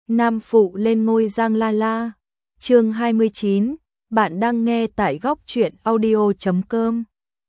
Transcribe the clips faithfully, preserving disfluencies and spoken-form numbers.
Nam phụ lên ngôi Giang La La. Chương hai mươi chín, bạn đang nghe tại góc truyện audio chấm com.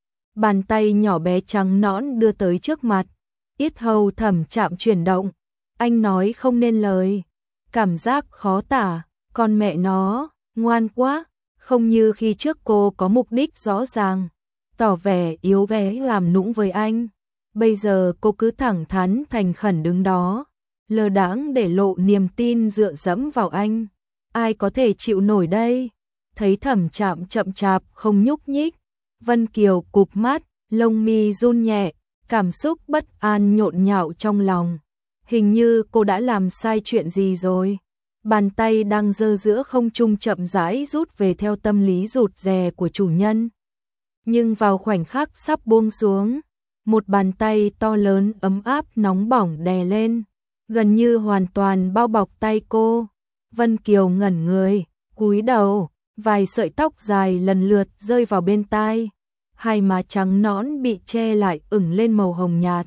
Bàn tay nhỏ bé trắng nõn đưa tới trước mặt, yết hầu Thẩm Trạm chuyển động, anh nói không nên lời, cảm giác khó tả, con mẹ nó, ngoan quá, không như khi trước cô có mục đích rõ ràng, tỏ vẻ yếu ghé làm nũng với anh. Bây giờ cô cứ thẳng thắn thành khẩn đứng đó, lơ đãng để lộ niềm tin dựa dẫm vào anh. Ai có thể chịu nổi đây? Thấy Thẩm Trạm chậm chạp không nhúc nhích, Vân Kiều cụp mắt, lông mi run nhẹ, cảm xúc bất an nhộn nhạo trong lòng. Hình như cô đã làm sai chuyện gì rồi. Bàn tay đang giơ giữa không trung chậm rãi rút về theo tâm lý rụt rè của chủ nhân. Nhưng vào khoảnh khắc sắp buông xuống, một bàn tay to lớn ấm áp nóng bỏng đè lên, gần như hoàn toàn bao bọc tay cô. Vân Kiều ngẩn người, cúi đầu, vài sợi tóc dài lần lượt rơi vào bên tai, hai má trắng nõn bị che lại ửng lên màu hồng nhạt.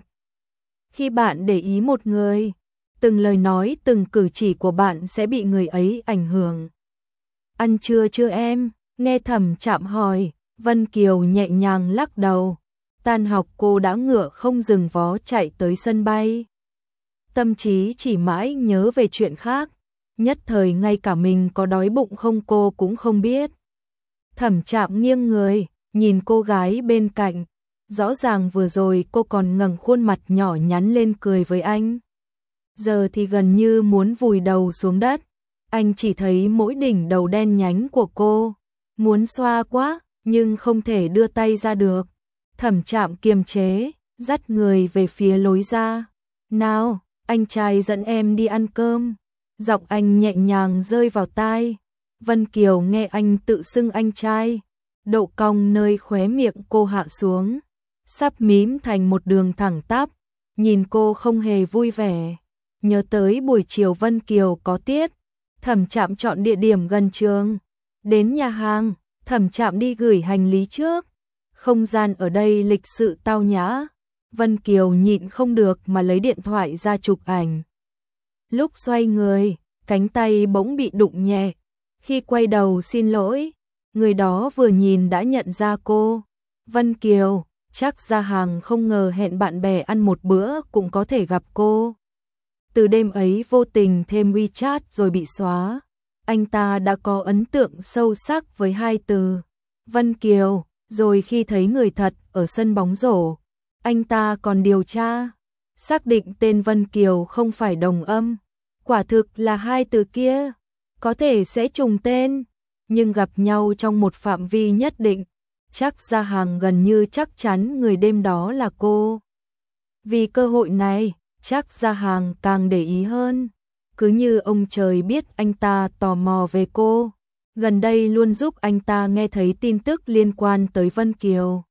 Khi bạn để ý một người, từng lời nói từng cử chỉ của bạn sẽ bị người ấy ảnh hưởng. Ăn trưa chưa em? Nghe Thẩm Trạm hỏi, Vân Kiều nhẹ nhàng lắc đầu. Tan học cô đã ngựa không dừng vó chạy tới sân bay. Tâm trí chỉ mãi nhớ về chuyện khác, nhất thời ngay cả mình có đói bụng không cô cũng không biết. Thẩm Trạm nghiêng người, nhìn cô gái bên cạnh, rõ ràng vừa rồi cô còn ngẩng khuôn mặt nhỏ nhắn lên cười với anh. Giờ thì gần như muốn vùi đầu xuống đất, anh chỉ thấy mỗi đỉnh đầu đen nhánh của cô, muốn xoa quá, nhưng không thể đưa tay ra được. Thẩm Trạm kiềm chế, dắt người về phía lối ra. Nào, anh trai dẫn em đi ăn cơm. Giọng anh nhẹ nhàng rơi vào tai. Vân Kiều nghe anh tự xưng anh trai, độ cong nơi khóe miệng cô hạ xuống, sắp mím thành một đường thẳng tắp, nhìn cô không hề vui vẻ. Nhớ tới buổi chiều Vân Kiều có tiết, Thẩm Trạm chọn địa điểm gần trường. Đến nhà hàng, Thẩm Trạm đi gửi hành lý trước. Không gian ở đây lịch sự tao nhã. Vân Kiều nhịn không được mà lấy điện thoại ra chụp ảnh. Lúc xoay người, cánh tay bỗng bị đụng nhẹ. Khi quay đầu xin lỗi, người đó vừa nhìn đã nhận ra cô. Vân Kiều, chắc Gia Hàng không ngờ hẹn bạn bè ăn một bữa cũng có thể gặp cô. Từ đêm ấy vô tình thêm WeChat rồi bị xóa. Anh ta đã có ấn tượng sâu sắc với hai từ Vân Kiều, rồi khi thấy người thật ở sân bóng rổ, anh ta còn điều tra, xác định tên Vân Kiều không phải đồng âm. Quả thực là hai từ kia, có thể sẽ trùng tên, nhưng gặp nhau trong một phạm vi nhất định, chắc Gia Hàng gần như chắc chắn người đêm đó là cô. Vì cơ hội này, chắc Gia Hàng càng để ý hơn, cứ như ông trời biết anh ta tò mò về cô, gần đây luôn giúp anh ta nghe thấy tin tức liên quan tới Vân Kiều.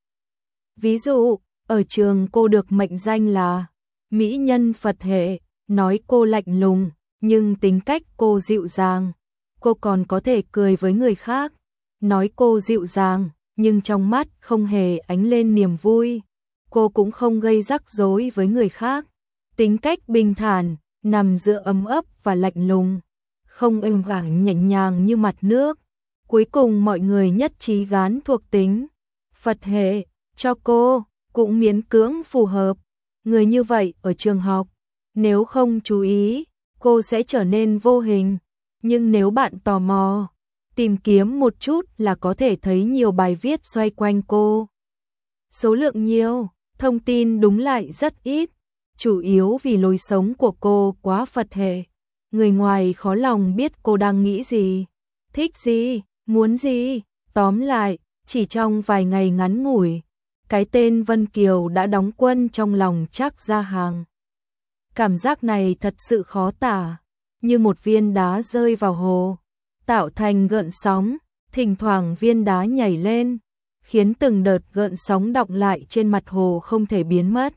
Ví dụ, ở trường cô được mệnh danh là mỹ nhân Phật hệ, nói cô lạnh lùng, nhưng tính cách cô dịu dàng. Cô còn có thể cười với người khác, nói cô dịu dàng, nhưng trong mắt không hề ánh lên niềm vui. Cô cũng không gây rắc rối với người khác, tính cách bình thản, nằm giữa ấm ấp và lạnh lùng, không êm ả nhẹ nhàng như mặt nước. Cuối cùng mọi người nhất trí gán thuộc tính Phật hệ cho cô, cũng miễn cưỡng phù hợp. Người như vậy ở trường học, nếu không chú ý, cô sẽ trở nên vô hình. Nhưng nếu bạn tò mò, tìm kiếm một chút là có thể thấy nhiều bài viết xoay quanh cô. Số lượng nhiều, thông tin đúng lại rất ít, chủ yếu vì lối sống của cô quá Phật hệ. Người ngoài khó lòng biết cô đang nghĩ gì, thích gì, muốn gì. Tóm lại, chỉ trong vài ngày ngắn ngủi, cái tên Vân Kiều đã đóng quân trong lòng chắc Gia Hàng. Cảm giác này thật sự khó tả, như một viên đá rơi vào hồ, tạo thành gợn sóng, thỉnh thoảng viên đá nhảy lên, khiến từng đợt gợn sóng đọng lại trên mặt hồ không thể biến mất.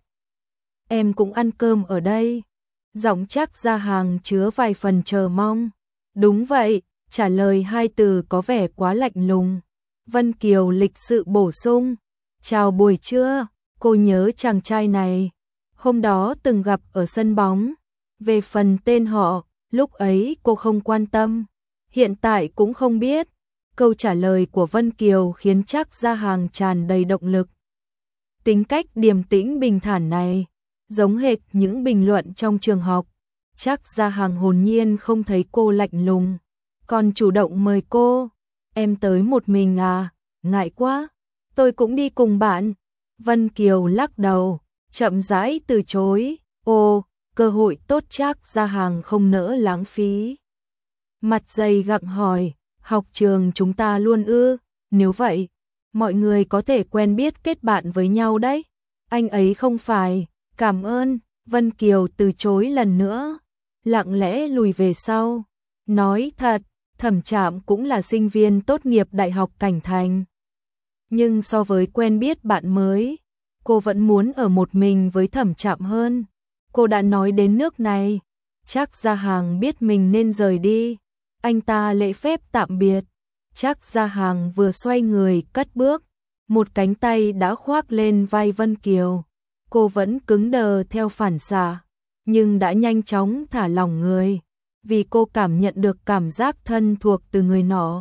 Em cũng ăn cơm ở đây. Giọng chắc Gia Hàng chứa vài phần chờ mong. Đúng vậy, trả lời hai từ có vẻ quá lạnh lùng. Vân Kiều lịch sự bổ sung. Chào buổi trưa, cô nhớ chàng trai này. Hôm đó từng gặp ở sân bóng. Về phần tên họ, Lúc ấy cô không quan tâm, hiện tại cũng không biết. Câu trả lời của Vân Kiều khiến Trác Gia Hàng tràn đầy động lực. Tính cách điềm tĩnh bình thản này, giống hệt những bình luận trong trường học. Trác Gia Hàng hồn nhiên không thấy cô lạnh lùng, còn chủ động mời cô. Em tới một mình à, ngại quá, tôi cũng đi cùng bạn. Vân Kiều lắc đầu, chậm rãi từ chối. Ồ, cơ hội tốt Trác Gia Hàng không nỡ lãng phí. Mặt dày gặng hỏi, học trường chúng ta luôn ư? Nếu vậy, mọi người có thể quen biết kết bạn với nhau đấy. Anh ấy không phải, cảm ơn. Vân Kiều từ chối lần nữa, lặng lẽ lùi về sau. Nói thật, Thẩm Trạm cũng là sinh viên tốt nghiệp Đại học Cảnh Thành. Nhưng so với quen biết bạn mới, cô vẫn muốn ở một mình với Thẩm Trạm hơn. Cô đã nói đến nước này, Trác Gia Hàng biết mình nên rời đi. Anh ta lễ phép tạm biệt. Trác Gia Hàng vừa xoay người cất bước, một cánh tay đã khoác lên vai Vân Kiều. Cô vẫn cứng đờ theo phản xạ, nhưng đã nhanh chóng thả lỏng người, vì cô cảm nhận được cảm giác thân thuộc từ người nọ.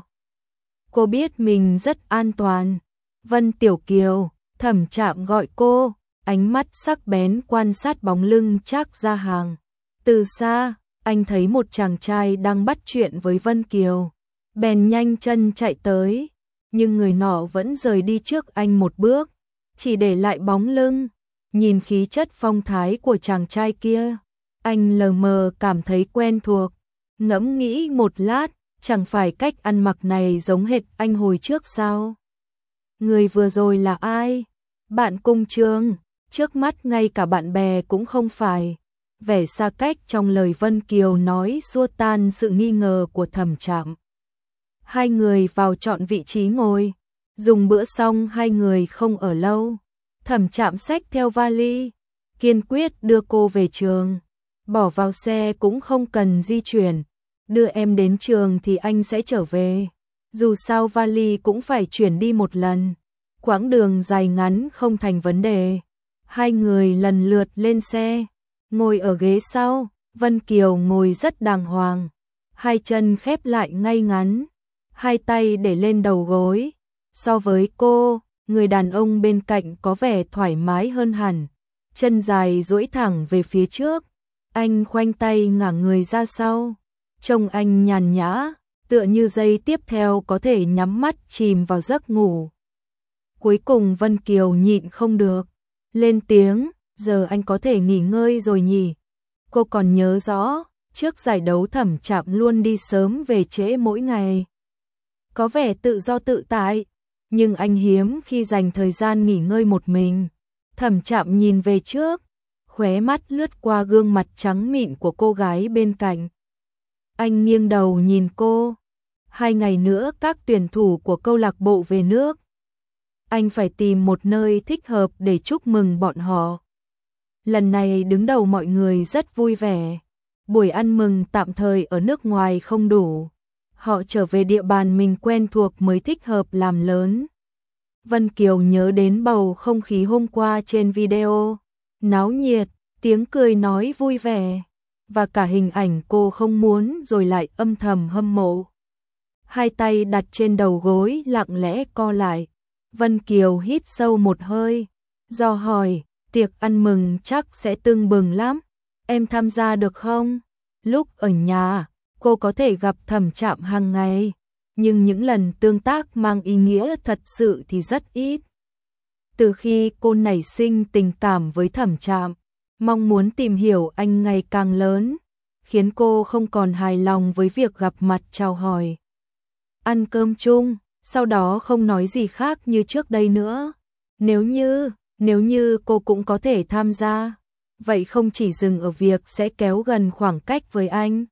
Cô biết mình rất an toàn. Vân Tiểu Kiều, Thẩm Trạm gọi cô, ánh mắt sắc bén quan sát bóng lưng Trác Gia Hàng. Từ xa, anh thấy một chàng trai đang bắt chuyện với Vân Kiều, bèn nhanh chân chạy tới, nhưng người nọ vẫn rời đi trước anh một bước, chỉ để lại bóng lưng. Nhìn khí chất phong thái của chàng trai kia, anh lờ mờ cảm thấy quen thuộc. Ngẫm nghĩ một lát, chẳng phải cách ăn mặc này giống hệt anh hồi trước sao? Người vừa rồi là ai? Bạn cùng trường, trước mắt ngay cả bạn bè cũng không phải. Vẻ xa cách trong lời Vân Kiều nói xua tan sự nghi ngờ của Thẩm Trạm. Hai người vào chọn vị trí ngồi. Dùng bữa xong hai người không ở lâu. Thẩm Trạm xách theo vali, kiên quyết đưa cô về trường. Bỏ vào xe cũng không cần di chuyển. Đưa em đến trường thì anh sẽ trở về. Dù sao vali cũng phải chuyển đi một lần. Quãng đường dài ngắn không thành vấn đề. Hai người lần lượt lên xe. Ngồi ở ghế sau, Vân Kiều ngồi rất đàng hoàng. Hai chân khép lại ngay ngắn. Hai tay để lên đầu gối. So với cô, người đàn ông bên cạnh có vẻ thoải mái hơn hẳn. Chân dài duỗi thẳng về phía trước. Anh khoanh tay ngả người ra sau. Trông anh nhàn nhã, tựa như giây tiếp theo có thể nhắm mắt chìm vào giấc ngủ. Cuối cùng Vân Kiều nhịn không được, lên tiếng, giờ anh có thể nghỉ ngơi rồi nhỉ? Cô còn nhớ rõ, trước giải đấu Thẩm Trạm luôn đi sớm về trễ mỗi ngày. Có vẻ tự do tự tại, nhưng anh hiếm khi dành thời gian nghỉ ngơi một mình. Thẩm Trạm nhìn về trước, khóe mắt lướt qua gương mặt trắng mịn của cô gái bên cạnh. Anh nghiêng đầu nhìn cô. Hai ngày nữa các tuyển thủ của câu lạc bộ về nước. Anh phải tìm một nơi thích hợp để chúc mừng bọn họ. Lần này đứng đầu mọi người rất vui vẻ. Buổi ăn mừng tạm thời ở nước ngoài không đủ. Họ trở về địa bàn mình quen thuộc mới thích hợp làm lớn. Vân Kiều nhớ đến bầu không khí hôm qua trên video. Náo nhiệt, tiếng cười nói vui vẻ. Và cả hình ảnh cô không muốn rồi lại âm thầm hâm mộ. Hai tay đặt trên đầu gối lặng lẽ co lại. Vân Kiều hít sâu một hơi, dò hỏi, tiệc ăn mừng chắc sẽ tưng bừng lắm, em tham gia được không? Lúc ở nhà, cô có thể gặp Thẩm Trạm hàng ngày, nhưng những lần tương tác mang ý nghĩa thật sự thì rất ít. Từ khi cô nảy sinh tình cảm với Thẩm Trạm, mong muốn tìm hiểu anh ngày càng lớn, khiến cô không còn hài lòng với việc gặp mặt chào hỏi. Ăn cơm chung, sau đó không nói gì khác như trước đây nữa. Nếu như, nếu như cô cũng có thể tham gia, vậy không chỉ dừng ở việc sẽ kéo gần khoảng cách với anh.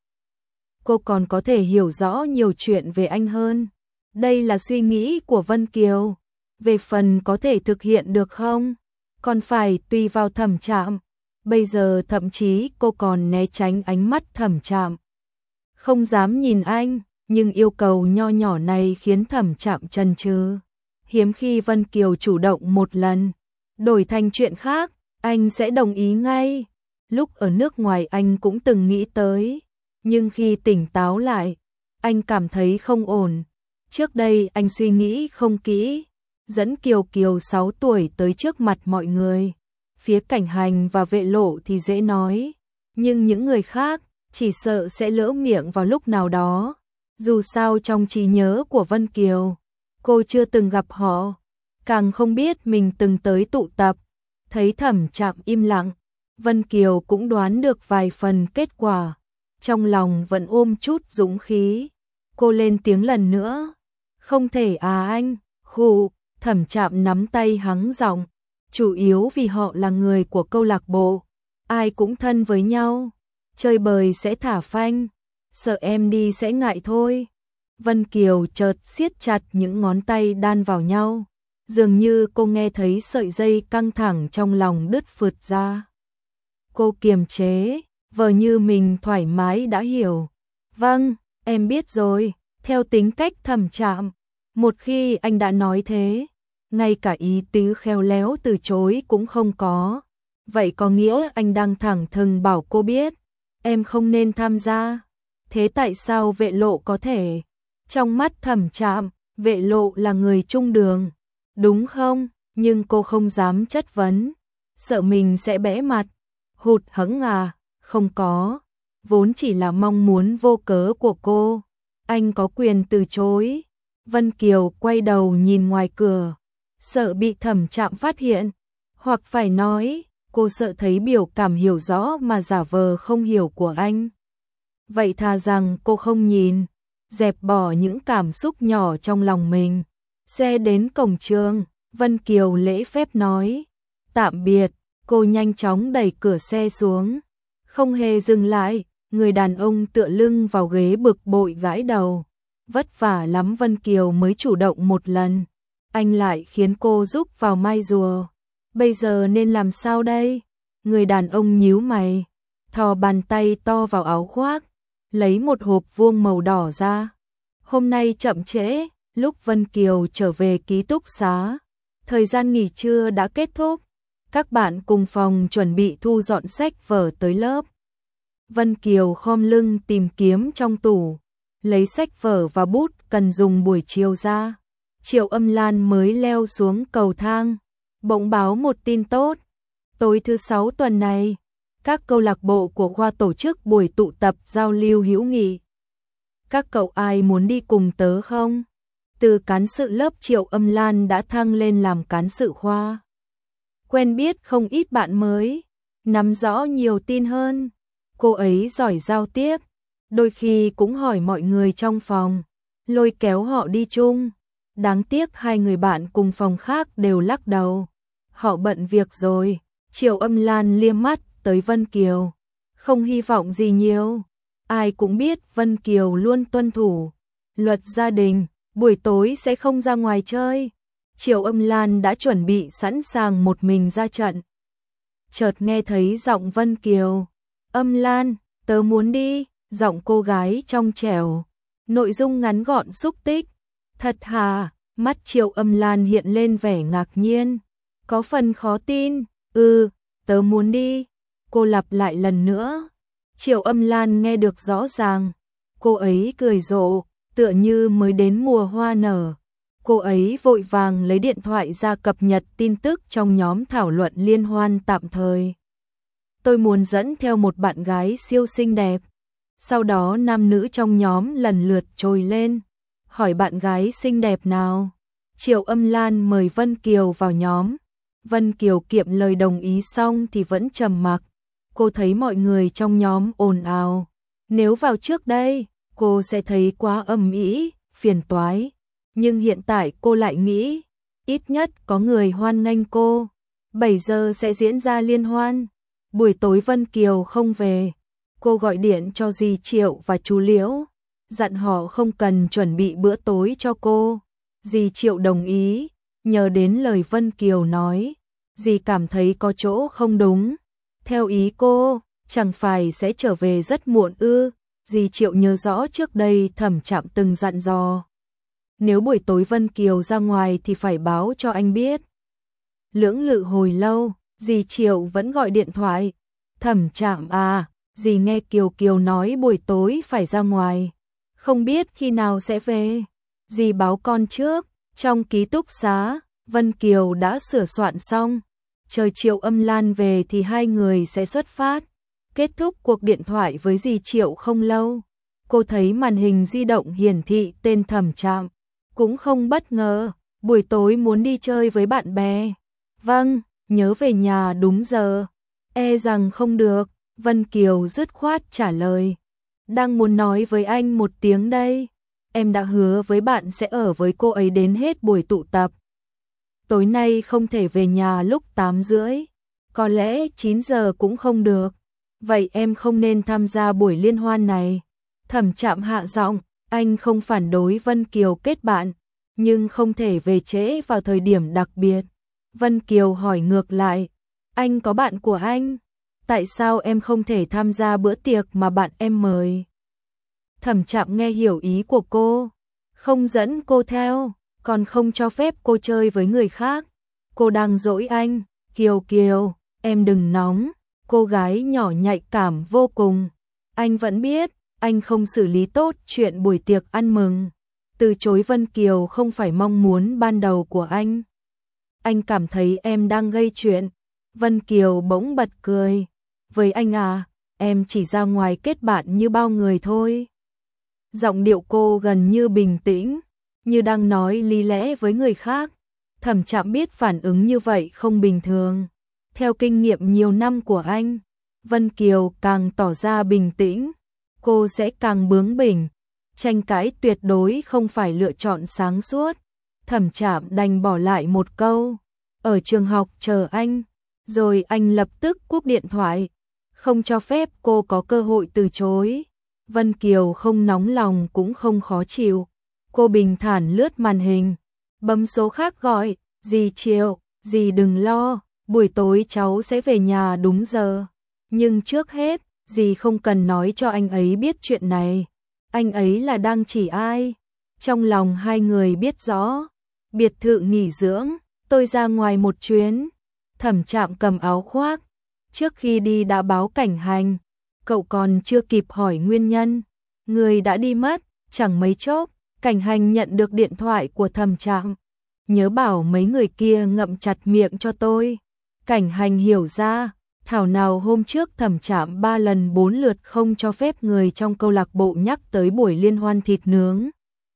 Cô còn có thể hiểu rõ nhiều chuyện về anh hơn. Đây là suy nghĩ của Vân Kiều. Về phần có thể thực hiện được không, còn phải tùy vào Thẩm Trạm. Bây giờ thậm chí cô còn né tránh ánh mắt Thẩm Trạm. Không dám nhìn anh, nhưng yêu cầu nho nhỏ này khiến Thẩm Trạm chần chừ. Hiếm khi Vân Kiều chủ động một lần, đổi thành chuyện khác, anh sẽ đồng ý ngay. Lúc ở nước ngoài anh cũng từng nghĩ tới, Nhưng khi tỉnh táo lại, anh cảm thấy không ổn. Trước đây anh suy nghĩ không kỹ, dẫn Kiều Kiều sáu tuổi tới trước mặt mọi người. Phía Cảnh Hành và Vệ Lộ thì dễ nói, nhưng những người khác chỉ sợ sẽ lỡ miệng vào lúc nào đó. Dù sao trong trí nhớ của Vân Kiều, cô chưa từng gặp họ, càng không biết mình từng tới tụ tập. Thấy Thẩm Trạm im lặng, Vân Kiều cũng đoán được vài phần kết quả, trong lòng vẫn ôm chút dũng khí. Cô lên tiếng lần nữa, không thể à anh, khụ. Thẩm Trạm nắm tay hắng giọng, chủ yếu vì họ là người của câu lạc bộ, ai cũng thân với nhau, chơi bời sẽ thả phanh, sợ em đi sẽ ngại thôi. Vân Kiều chợt siết chặt những ngón tay đan vào nhau, dường như cô nghe thấy sợi dây căng thẳng trong lòng đứt phượt ra. Cô kiềm chế, vờ như mình thoải mái đã hiểu. Vâng, em biết rồi, theo tính cách Thẩm Trạm, một khi anh đã nói thế, ngay cả ý tứ khéo léo từ chối cũng không có. Vậy có nghĩa anh đang thẳng thừng bảo cô biết, em không nên tham gia. Thế tại sao Vệ Lộ có thể? Trong mắt Thẩm Trạm, Vệ Lộ là người trung đường, đúng không? Nhưng cô không dám chất vấn, sợ mình sẽ bẽ mặt. Hụt hẫng à? Không có, vốn chỉ là mong muốn vô cớ của cô. Anh có quyền từ chối. Vân Kiều quay đầu nhìn ngoài cửa, sợ bị Thẩm Trạm phát hiện, hoặc phải nói, cô sợ thấy biểu cảm hiểu rõ mà giả vờ không hiểu của anh. Vậy thà rằng cô không nhìn, dẹp bỏ những cảm xúc nhỏ trong lòng mình. Xe đến cổng trường, Vân Kiều lễ phép nói, tạm biệt. Cô nhanh chóng đẩy cửa xe xuống, không hề dừng lại. Người đàn ông tựa lưng vào ghế bực bội gãi đầu. Vất vả lắm Vân Kiều mới chủ động một lần, anh lại khiến cô giúp vào may rùa. Bây giờ nên làm sao đây? Người đàn ông nhíu mày, thò bàn tay to vào áo khoác, lấy một hộp vuông màu đỏ ra. Hôm nay chậm trễ, lúc Vân Kiều trở về ký túc xá, thời gian nghỉ trưa đã kết thúc. Các bạn cùng phòng chuẩn bị thu dọn sách vở tới lớp. Vân Kiều khom lưng tìm kiếm trong tủ, lấy sách vở và bút cần dùng buổi chiều ra. Triệu Âm Lan mới leo xuống cầu thang, bỗng báo một tin tốt. Tối thứ sáu tuần này, các câu lạc bộ của khoa tổ chức buổi tụ tập giao lưu hữu nghị. Các cậu ai muốn đi cùng tớ không? Từ cán sự lớp Triệu Âm Lan đã thăng lên làm cán sự khoa. Quen biết không ít bạn mới, nắm rõ nhiều tin hơn. Cô ấy giỏi giao tiếp, đôi khi cũng hỏi mọi người trong phòng, lôi kéo họ đi chung. Đáng tiếc hai người bạn cùng phòng khác đều lắc đầu. Họ bận việc rồi. Triệu Âm Lan liếc mắt tới Vân Kiều, không hy vọng gì nhiều. Ai cũng biết Vân Kiều luôn tuân thủ luật gia đình, buổi tối sẽ không ra ngoài chơi. Triệu Âm Lan đã chuẩn bị sẵn sàng một mình ra trận. Chợt nghe thấy giọng Vân Kiều, Âm Lan, tớ muốn đi. Giọng cô gái trong trẻo, nội dung ngắn gọn xúc tích. Thật hả? Mắt Triệu Âm Lan hiện lên vẻ ngạc nhiên, có phần khó tin. Ừ, tớ muốn đi. Cô lặp lại lần nữa. Triệu Âm Lan nghe được rõ ràng. Cô ấy cười rộ, tựa như mới đến mùa hoa nở. Cô ấy vội vàng lấy điện thoại ra cập nhật tin tức trong nhóm thảo luận liên hoan tạm thời. Tôi muốn dẫn theo một bạn gái siêu xinh đẹp. Sau đó nam nữ trong nhóm lần lượt trồi lên, hỏi bạn gái xinh đẹp nào. Triệu Âm Lan mời Vân Kiều vào nhóm. Vân Kiều kiệm lời đồng ý xong thì vẫn trầm mặc. Cô thấy mọi người trong nhóm ồn ào. Nếu vào trước đây, cô sẽ thấy quá ầm ĩ, phiền toái. Nhưng hiện tại cô lại nghĩ, ít nhất có người hoan nghênh cô. bảy giờ sẽ diễn ra liên hoan. Buổi tối Vân Kiều không về. Cô gọi điện cho dì Triệu và chú Liễu, dặn họ không cần chuẩn bị bữa tối cho cô. Dì Triệu đồng ý, nhờ đến lời Vân Kiều nói. Dì cảm thấy có chỗ không đúng. Theo ý cô, chẳng phải sẽ trở về rất muộn ư? Dì Triệu nhớ rõ trước đây Thẩm Trạm từng dặn dò. Nếu buổi tối Vân Kiều ra ngoài thì phải báo cho anh biết. Lưỡng lự hồi lâu, dì Triệu vẫn gọi điện thoại. Thẩm Trạm à, dì nghe Kiều Kiều nói buổi tối phải ra ngoài, không biết khi nào sẽ về. Dì báo con trước, trong ký túc xá, Vân Kiều đã sửa soạn xong. Chờ Triệu Âm Lan về thì hai người sẽ xuất phát. Kết thúc cuộc điện thoại với dì Triệu không lâu, cô thấy màn hình di động hiển thị tên Thẩm Trạm, cũng không bất ngờ, buổi tối muốn đi chơi với bạn bè. Vâng, nhớ về nhà đúng giờ. E rằng không được, Vân Kiều dứt khoát trả lời. Đang muốn nói với anh một tiếng đây. Em đã hứa với bạn sẽ ở với cô ấy đến hết buổi tụ tập. Tối nay không thể về nhà lúc tám rưỡi, có lẽ chín giờ cũng không được. Vậy em không nên tham gia buổi liên hoan này. Thẩm Trạm hạ giọng, anh không phản đối Vân Kiều kết bạn, nhưng không thể về trễ vào thời điểm đặc biệt. Vân Kiều hỏi ngược lại, anh có bạn của anh, tại sao em không thể tham gia bữa tiệc mà bạn em mời? Thẩm Trạm nghe hiểu ý của cô, không dẫn cô theo, còn không cho phép cô chơi với người khác. Cô đang dỗi anh. Kiều Kiều, em đừng nóng. Cô gái nhỏ nhạy cảm vô cùng. Anh vẫn biết, anh không xử lý tốt chuyện buổi tiệc ăn mừng. Từ chối Vân Kiều không phải mong muốn ban đầu của anh. Anh cảm thấy em đang gây chuyện. Vân Kiều bỗng bật cười. Với anh à, em chỉ ra ngoài kết bạn như bao người thôi. Giọng điệu cô gần như bình tĩnh, như đang nói lý lẽ với người khác. Thẩm Trạm biết phản ứng như vậy không bình thường. Theo kinh nghiệm nhiều năm của anh, Vân Kiều càng tỏ ra bình tĩnh, cô sẽ càng bướng bỉnh. Tranh cãi tuyệt đối không phải lựa chọn sáng suốt. Thẩm Trạm đành bỏ lại một câu, ở trường học chờ anh, rồi anh lập tức cúp điện thoại, không cho phép cô có cơ hội từ chối. Vân Kiều không nóng lòng cũng không khó chịu. Cô bình thản lướt màn hình, bấm số khác gọi, dì Triệu, dì đừng lo, buổi tối cháu sẽ về nhà đúng giờ. Nhưng trước hết, dì không cần nói cho anh ấy biết chuyện này. Anh ấy là đang chỉ ai? Trong lòng hai người biết rõ. Biệt thự nghỉ dưỡng, tôi ra ngoài một chuyến. Thẩm Trạm cầm áo khoác, trước khi đi đã báo cảnh hành. Cậu còn chưa kịp hỏi nguyên nhân, người đã đi mất. Chẳng mấy chốc, cảnh hành nhận được điện thoại của Thẩm Trạm. Nhớ bảo mấy người kia ngậm chặt miệng cho tôi. Cảnh hành hiểu ra, thảo nào hôm trước Thẩm Trạm ba lần bốn lượt không cho phép người trong câu lạc bộ nhắc tới buổi liên hoan thịt nướng.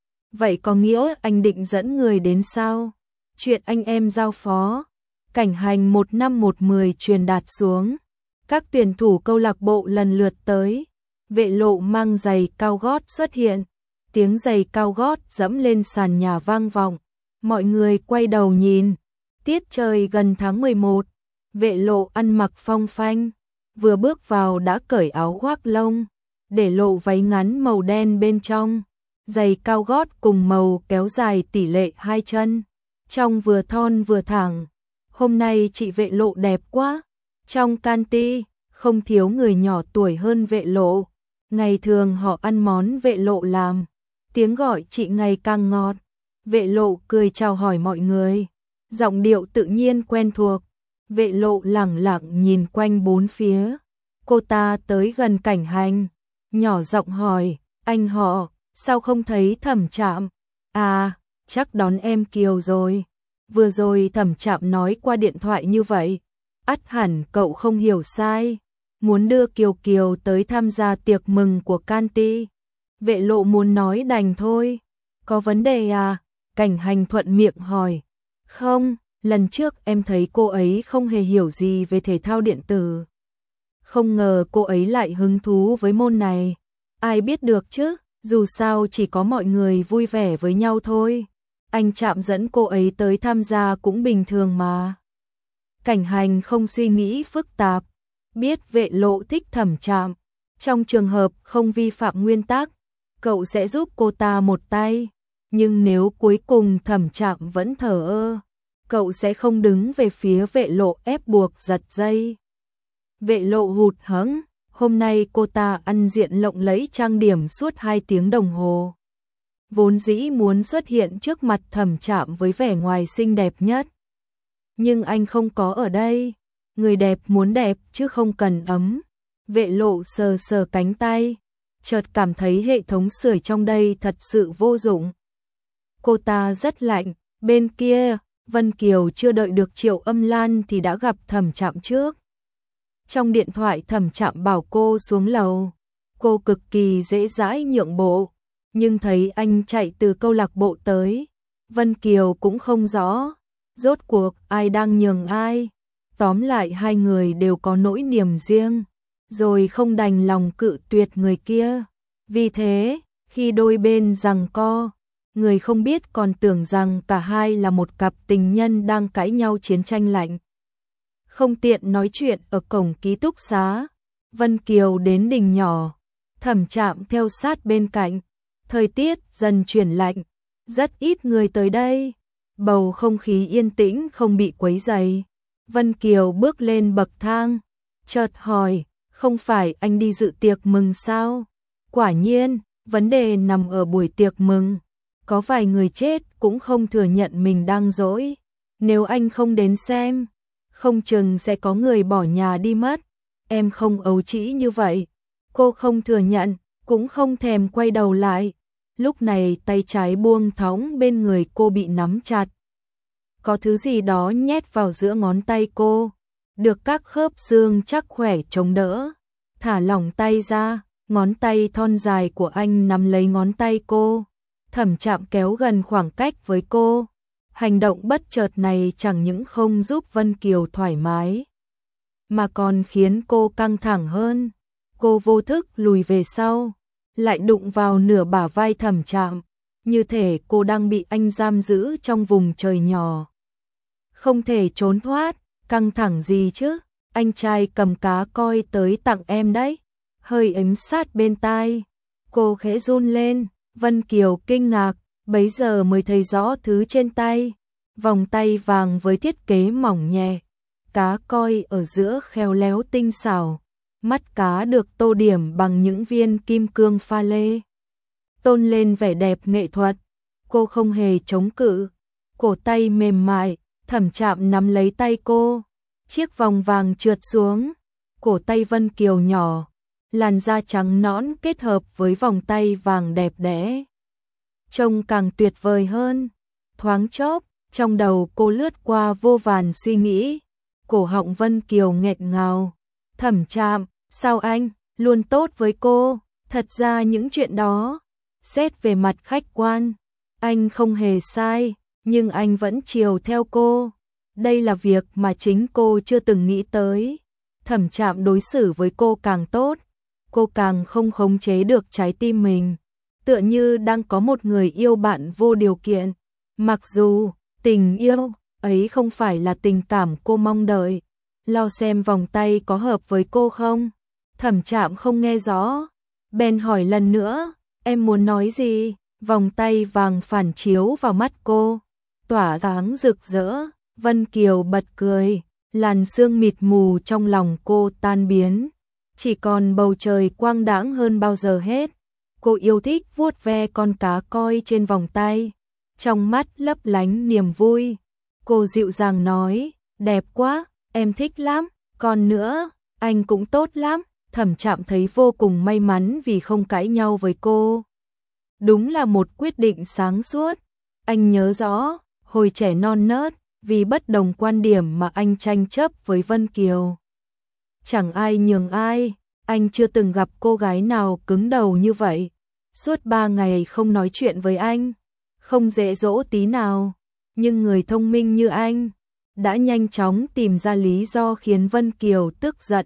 Vậy có nghĩa anh định dẫn người đến sao? Chuyện anh em giao phó. Cảnh hành một năm một mười truyền đạt xuống. Các tuyển thủ câu lạc bộ lần lượt tới. Vệ Lộ mang giày cao gót xuất hiện. Tiếng giày cao gót dẫm lên sàn nhà vang vọng. Mọi người quay đầu nhìn. Tiết trời gần tháng mười một. Vệ Lộ ăn mặc phong phanh. Vừa bước vào đã cởi áo khoác lông, để lộ váy ngắn màu đen bên trong. Giày cao gót cùng màu kéo dài tỷ lệ hai chân. Trông vừa thon vừa thẳng. Hôm nay chị Vệ Lộ đẹp quá. Trong canteen, không thiếu người nhỏ tuổi hơn Vệ Lộ. Ngày thường họ ăn món Vệ Lộ làm. Tiếng gọi chị ngày càng ngọt. Vệ Lộ cười chào hỏi mọi người. Giọng điệu tự nhiên quen thuộc. Vệ Lộ lẳng lặng nhìn quanh bốn phía. Cô ta tới gần cảnh hành, nhỏ giọng hỏi, anh họ, sao không thấy Thẩm Trạm? À, chắc đón em Kiều rồi. Vừa rồi Thẩm Trạm nói qua điện thoại như vậy. Ắt hẳn cậu không hiểu sai. Muốn đưa Kiều Kiều tới tham gia tiệc mừng của canteen. Vệ Lộ muốn nói đành thôi. Có vấn đề à? Cảnh hành thuận miệng hỏi. Không, lần trước em thấy cô ấy không hề hiểu gì về thể thao điện tử. Không ngờ cô ấy lại hứng thú với môn này. Ai biết được chứ, dù sao chỉ có mọi người vui vẻ với nhau thôi. Anh Trạm dẫn cô ấy tới tham gia cũng bình thường mà. Cảnh hành không suy nghĩ phức tạp. Biết Vệ Lộ thích Thẩm Trạm. Trong trường hợp không vi phạm nguyên tắc, cậu sẽ giúp cô ta một tay. Nhưng nếu cuối cùng Thẩm Trạm vẫn thờ ơ, cậu sẽ không đứng về phía Vệ Lộ ép buộc giật dây. Vệ Lộ hụt hẫng, hôm nay cô ta ăn diện lộng lẫy trang điểm suốt hai tiếng đồng hồ. Vốn dĩ muốn xuất hiện trước mặt Thẩm Trạm với vẻ ngoài xinh đẹp nhất. Nhưng anh không có ở đây, người đẹp muốn đẹp chứ không cần ấm. Vệ Lộ sờ sờ cánh tay, chợt cảm thấy hệ thống sưởi trong đây thật sự vô dụng. Cô ta rất lạnh, bên kia, Vân Kiều chưa đợi được Triệu Âm Lan thì đã gặp Thẩm Trạm trước. Trong điện thoại Thẩm Trạm bảo cô xuống lầu, cô cực kỳ dễ dãi nhượng bộ, nhưng thấy anh chạy từ câu lạc bộ tới, Vân Kiều cũng không rõ, rốt cuộc ai đang nhường ai. Tóm lại hai người đều có nỗi niềm riêng, rồi không đành lòng cự tuyệt người kia. Vì thế, khi đôi bên giằng co, người không biết còn tưởng rằng cả hai là một cặp tình nhân đang cãi nhau chiến tranh lạnh. Không tiện nói chuyện ở cổng ký túc xá, Vân Kiều đến đình nhỏ, Thẩm Trạm theo sát bên cạnh. Thời tiết dần chuyển lạnh, rất ít người tới đây, bầu không khí yên tĩnh không bị quấy rầy. Vân Kiều bước lên bậc thang, chợt hỏi, không phải anh đi dự tiệc mừng sao? Quả nhiên, vấn đề nằm ở buổi tiệc mừng. Có vài người chết cũng không thừa nhận mình đang dỗi. Nếu anh không đến xem, không chừng sẽ có người bỏ nhà đi mất. Em không ấu trĩ như vậy. Cô không thừa nhận, cũng không thèm quay đầu lại. Lúc này tay trái buông thõng bên người cô bị nắm chặt. Có thứ gì đó nhét vào giữa ngón tay cô, được các khớp xương chắc khỏe chống đỡ. Thả lỏng tay ra, ngón tay thon dài của anh nắm lấy ngón tay cô. Thẩm Trạm kéo gần khoảng cách với cô. Hành động bất chợt này chẳng những không giúp Vân Kiều thoải mái, mà còn khiến cô căng thẳng hơn. Cô vô thức lùi về sau, lại đụng vào nửa bả vai Thẩm Trạm, như thể cô đang bị anh giam giữ trong vùng trời nhỏ. Không thể trốn thoát, căng thẳng gì chứ, anh trai cầm cá coi tới tặng em đấy. Hơi ấm sát bên tai, cô khẽ run lên. Vân Kiều kinh ngạc, bấy giờ mới thấy rõ thứ trên tay. Vòng tay vàng với thiết kế mỏng nhẹ, cá coi ở giữa khéo léo tinh xảo. Mắt cá được tô điểm bằng những viên kim cương pha lê, tôn lên vẻ đẹp nghệ thuật. Cô không hề chống cự, cổ tay mềm mại, Thẩm Trạm nắm lấy tay cô. Chiếc vòng vàng trượt xuống, cổ tay Vân Kiều nhỏ, làn da trắng nõn kết hợp với vòng tay vàng đẹp đẽ, trông càng tuyệt vời hơn. Thoáng chốc, trong đầu cô lướt qua vô vàn suy nghĩ, cổ họng Vân Kiều nghẹn ngào. Thẩm Trạm, sao anh luôn tốt với cô? Thật ra những chuyện đó, xét về mặt khách quan, anh không hề sai, nhưng anh vẫn chiều theo cô. Đây là việc mà chính cô chưa từng nghĩ tới. Thẩm Trạm đối xử với cô càng tốt, cô càng không khống chế được trái tim mình, tựa như đang có một người yêu bạn vô điều kiện. Mặc dù tình yêu ấy không phải là tình cảm cô mong đợi. Lo xem vòng tay có hợp với cô không? Thẩm Trạm không nghe rõ, bèn hỏi lần nữa, em muốn nói gì? Vòng tay vàng phản chiếu vào mắt cô, tỏa sáng rực rỡ. Vân Kiều bật cười, làn sương mịt mù trong lòng cô tan biến, chỉ còn bầu trời quang đãng hơn bao giờ hết. Cô yêu thích vuốt ve con cá coi trên vòng tay, trong mắt lấp lánh niềm vui. Cô dịu dàng nói, đẹp quá, em thích lắm, còn nữa, anh cũng tốt lắm. Thẩm Trạm thấy vô cùng may mắn vì không cãi nhau với cô. Đúng là một quyết định sáng suốt. Anh nhớ rõ, hồi trẻ non nớt, vì bất đồng quan điểm mà anh tranh chấp với Vân Kiều. Chẳng ai nhường ai, anh chưa từng gặp cô gái nào cứng đầu như vậy. Suốt ba ngày không nói chuyện với anh, không dễ dỗ tí nào. Nhưng người thông minh như anh đã nhanh chóng tìm ra lý do khiến Vân Kiều tức giận.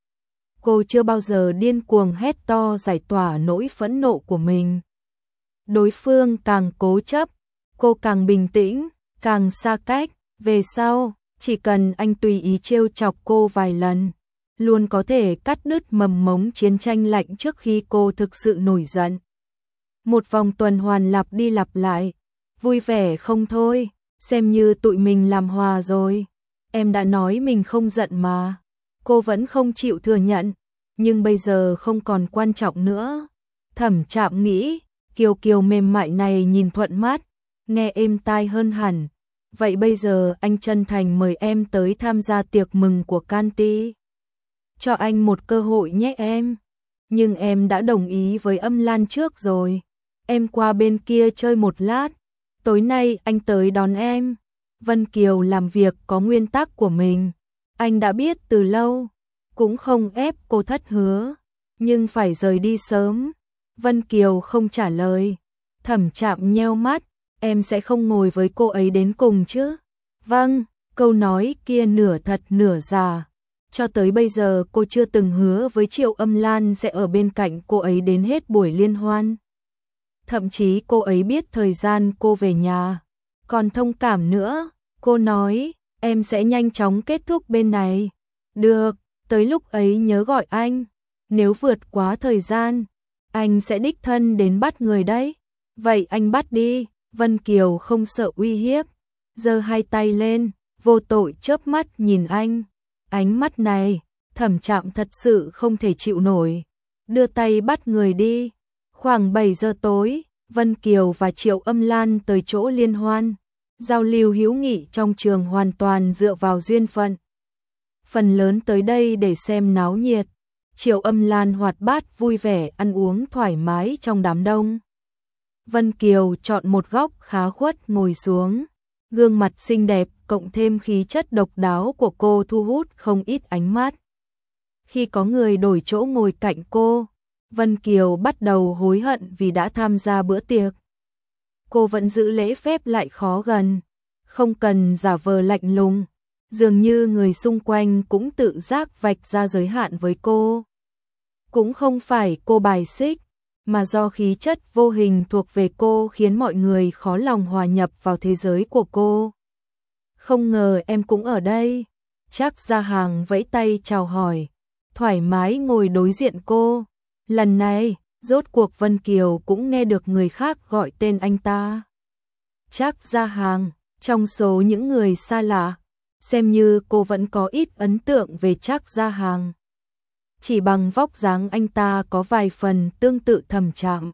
Cô chưa bao giờ điên cuồng hét to giải tỏa nỗi phẫn nộ của mình. Đối phương càng cố chấp, cô càng bình tĩnh, càng xa cách. Về sau, chỉ cần anh tùy ý trêu chọc cô vài lần, luôn có thể cắt đứt mầm mống chiến tranh lạnh trước khi cô thực sự nổi giận. Một vòng tuần hoàn lặp đi lặp lại, vui vẻ không thôi, xem như tụi mình làm hòa rồi. Em đã nói mình không giận mà. Cô vẫn không chịu thừa nhận, nhưng bây giờ không còn quan trọng nữa. Thẩm Trạm nghĩ, Kiều Kiều mềm mại này nhìn thuận mắt, nghe êm tai hơn hẳn. Vậy bây giờ anh chân thành mời em tới tham gia tiệc mừng của Canty. cho anh một cơ hội nhé em. Nhưng em đã đồng ý với Âm Lan trước rồi. Em qua bên kia chơi một lát, tối nay anh tới đón em. Vân Kiều làm việc có nguyên tắc của mình, anh đã biết từ lâu, cũng không ép cô thất hứa, nhưng phải rời đi sớm. Vân Kiều không trả lời. Thẩm Trạm nheo mắt, em sẽ không ngồi với cô ấy đến cùng chứ? Vâng, câu nói kia nửa thật nửa giả. Cho tới bây giờ cô chưa từng hứa với Triệu Âm Lan sẽ ở bên cạnh cô ấy đến hết buổi liên hoan. Thậm chí cô ấy biết thời gian cô về nhà. Còn thông cảm nữa, cô nói, em sẽ nhanh chóng kết thúc bên này. Được, tới lúc ấy nhớ gọi anh. Nếu vượt quá thời gian, anh sẽ đích thân đến bắt người đấy. Vậy anh bắt đi. Vân Kiều không sợ uy hiếp, giơ hai tay lên, vô tội chớp mắt nhìn anh. Ánh mắt này, Thẩm Trạm thật sự không thể chịu nổi. Đưa tay bắt người đi. Khoảng bảy giờ tối, Vân Kiều và Triệu Âm Lan tới chỗ liên hoan. Giao lưu hữu nghị trong trường hoàn toàn dựa vào duyên phận. Phần lớn tới đây để xem náo nhiệt. Triệu Âm Lan hoạt bát vui vẻ ăn uống thoải mái trong đám đông. Vân Kiều chọn một góc khá khuất ngồi xuống. Gương mặt xinh đẹp cộng thêm khí chất độc đáo của cô thu hút không ít ánh mắt. Khi có người đổi chỗ ngồi cạnh cô, Vân Kiều bắt đầu hối hận vì đã tham gia bữa tiệc. Cô vẫn giữ lễ phép lại khó gần, không cần giả vờ lạnh lùng, dường như người xung quanh cũng tự giác vạch ra giới hạn với cô. Cũng không phải cô bài xích, mà do khí chất vô hình thuộc về cô khiến mọi người khó lòng hòa nhập vào thế giới của cô. Không ngờ em cũng ở đây. Trác Gia Hàng vẫy tay chào hỏi, thoải mái ngồi đối diện cô. Lần này, rốt cuộc Vân Kiều cũng nghe được người khác gọi tên anh ta. Trác Gia Hàng, trong số những người xa lạ, xem như cô vẫn có ít ấn tượng về Trác Gia Hàng. Chỉ bằng vóc dáng anh ta có vài phần tương tự Thẩm Trạm.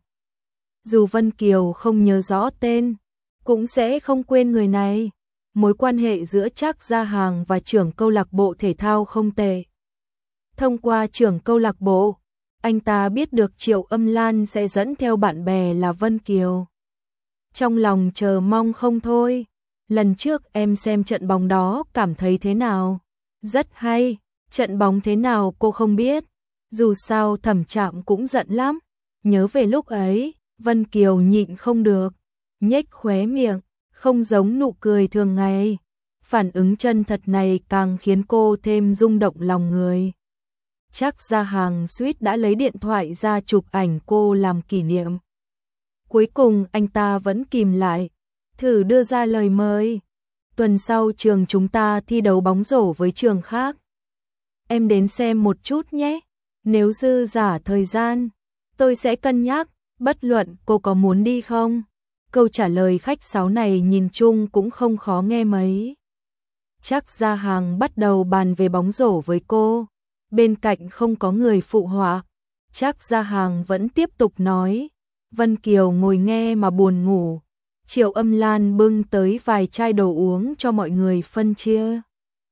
Dù Vân Kiều không nhớ rõ tên, cũng sẽ không quên người này. Mối quan hệ giữa Trác Gia Hàng và trưởng câu lạc bộ thể thao không tệ. Thông qua trưởng câu lạc bộ, anh ta biết được Triệu Âm Lan sẽ dẫn theo bạn bè là Vân Kiều. Trong lòng chờ mong không thôi. Lần trước em xem trận bóng đó cảm thấy thế nào? Rất hay. Trận bóng thế nào cô không biết. Dù sao Thẩm Trạm cũng giận lắm. Nhớ về lúc ấy, Vân Kiều nhịn không được, nhếch khóe miệng, không giống nụ cười thường ngày. Phản ứng chân thật này càng khiến cô thêm rung động lòng người. Trác Gia Hàng suýt đã lấy điện thoại ra chụp ảnh cô làm kỷ niệm. Cuối cùng anh ta vẫn kìm lại, thử đưa ra lời mời. Tuần sau trường chúng ta thi đấu bóng rổ với trường khác. Em đến xem một chút nhé. Nếu dư giả thời gian, tôi sẽ cân nhắc, bất luận cô có muốn đi không. Câu trả lời khách sáo này nhìn chung cũng không khó nghe mấy. Trác Gia Hàng bắt đầu bàn về bóng rổ với cô. Bên cạnh không có người phụ họa. Trác Gia Hàng vẫn tiếp tục nói. Vân Kiều ngồi nghe mà buồn ngủ. Triệu Âm Lan bưng tới vài chai đồ uống cho mọi người phân chia.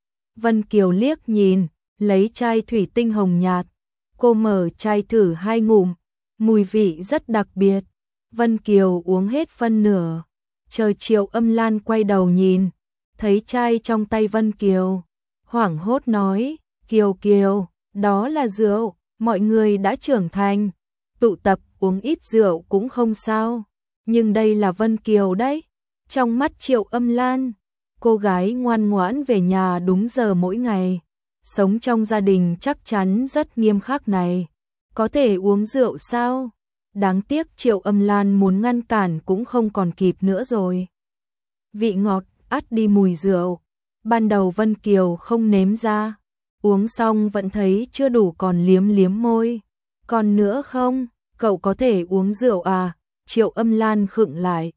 Vân Kiều liếc nhìn, lấy chai thủy tinh hồng nhạt. Cô mở chai thử hai ngụm, mùi vị rất đặc biệt. Vân Kiều uống hết phân nửa. Chờ Triệu Âm Lan quay đầu nhìn, thấy chai trong tay Vân Kiều, hoảng hốt nói, Kiều Kiều, đó là rượu, mọi người đã trưởng thành, tụ tập uống ít rượu cũng không sao, nhưng đây là Vân Kiều đấy. Trong mắt Triệu Âm Lan, cô gái ngoan ngoãn về nhà đúng giờ mỗi ngày, sống trong gia đình chắc chắn rất nghiêm khắc này, có thể uống rượu sao? Đáng tiếc Triệu Âm Lan muốn ngăn cản cũng không còn kịp nữa rồi. Vị ngọt át đi mùi rượu, ban đầu Vân Kiều không nếm ra, uống xong vẫn thấy chưa đủ còn liếm liếm môi. Còn nữa không, cậu có thể uống rượu à? Triệu Âm Lan khựng lại.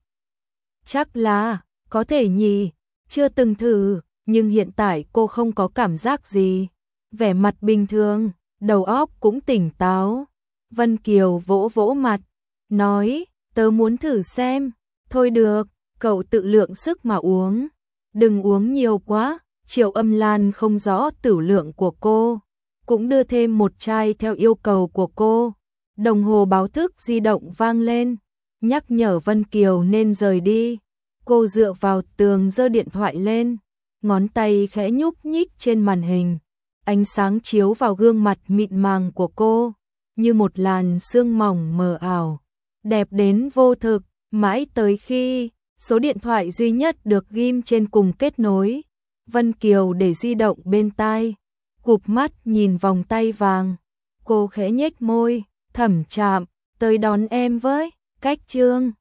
Chắc là, có thể nhỉ, chưa từng thử, nhưng hiện tại cô không có cảm giác gì. Vẻ mặt bình thường, đầu óc cũng tỉnh táo. Vân Kiều vỗ vỗ mặt, nói, tớ muốn thử xem. Thôi được, cậu tự lượng sức mà uống. Đừng uống nhiều quá. Triệu Âm Lan không rõ tửu lượng của cô, cũng đưa thêm một chai theo yêu cầu của cô. Đồng hồ báo thức di động vang lên, nhắc nhở Vân Kiều nên rời đi. Cô dựa vào tường giơ điện thoại lên, ngón tay khẽ nhúc nhích trên màn hình. Ánh sáng chiếu vào gương mặt mịn màng của cô, như một làn sương mỏng mờ ảo, đẹp đến vô thực, mãi tới khi số điện thoại duy nhất được ghim trên cùng kết nối. Vân Kiều để di động bên tai, cụp mắt nhìn vòng tay vàng. Cô khẽ nhếch môi, Thẩm Trạm, tới đón em với. Cách Trương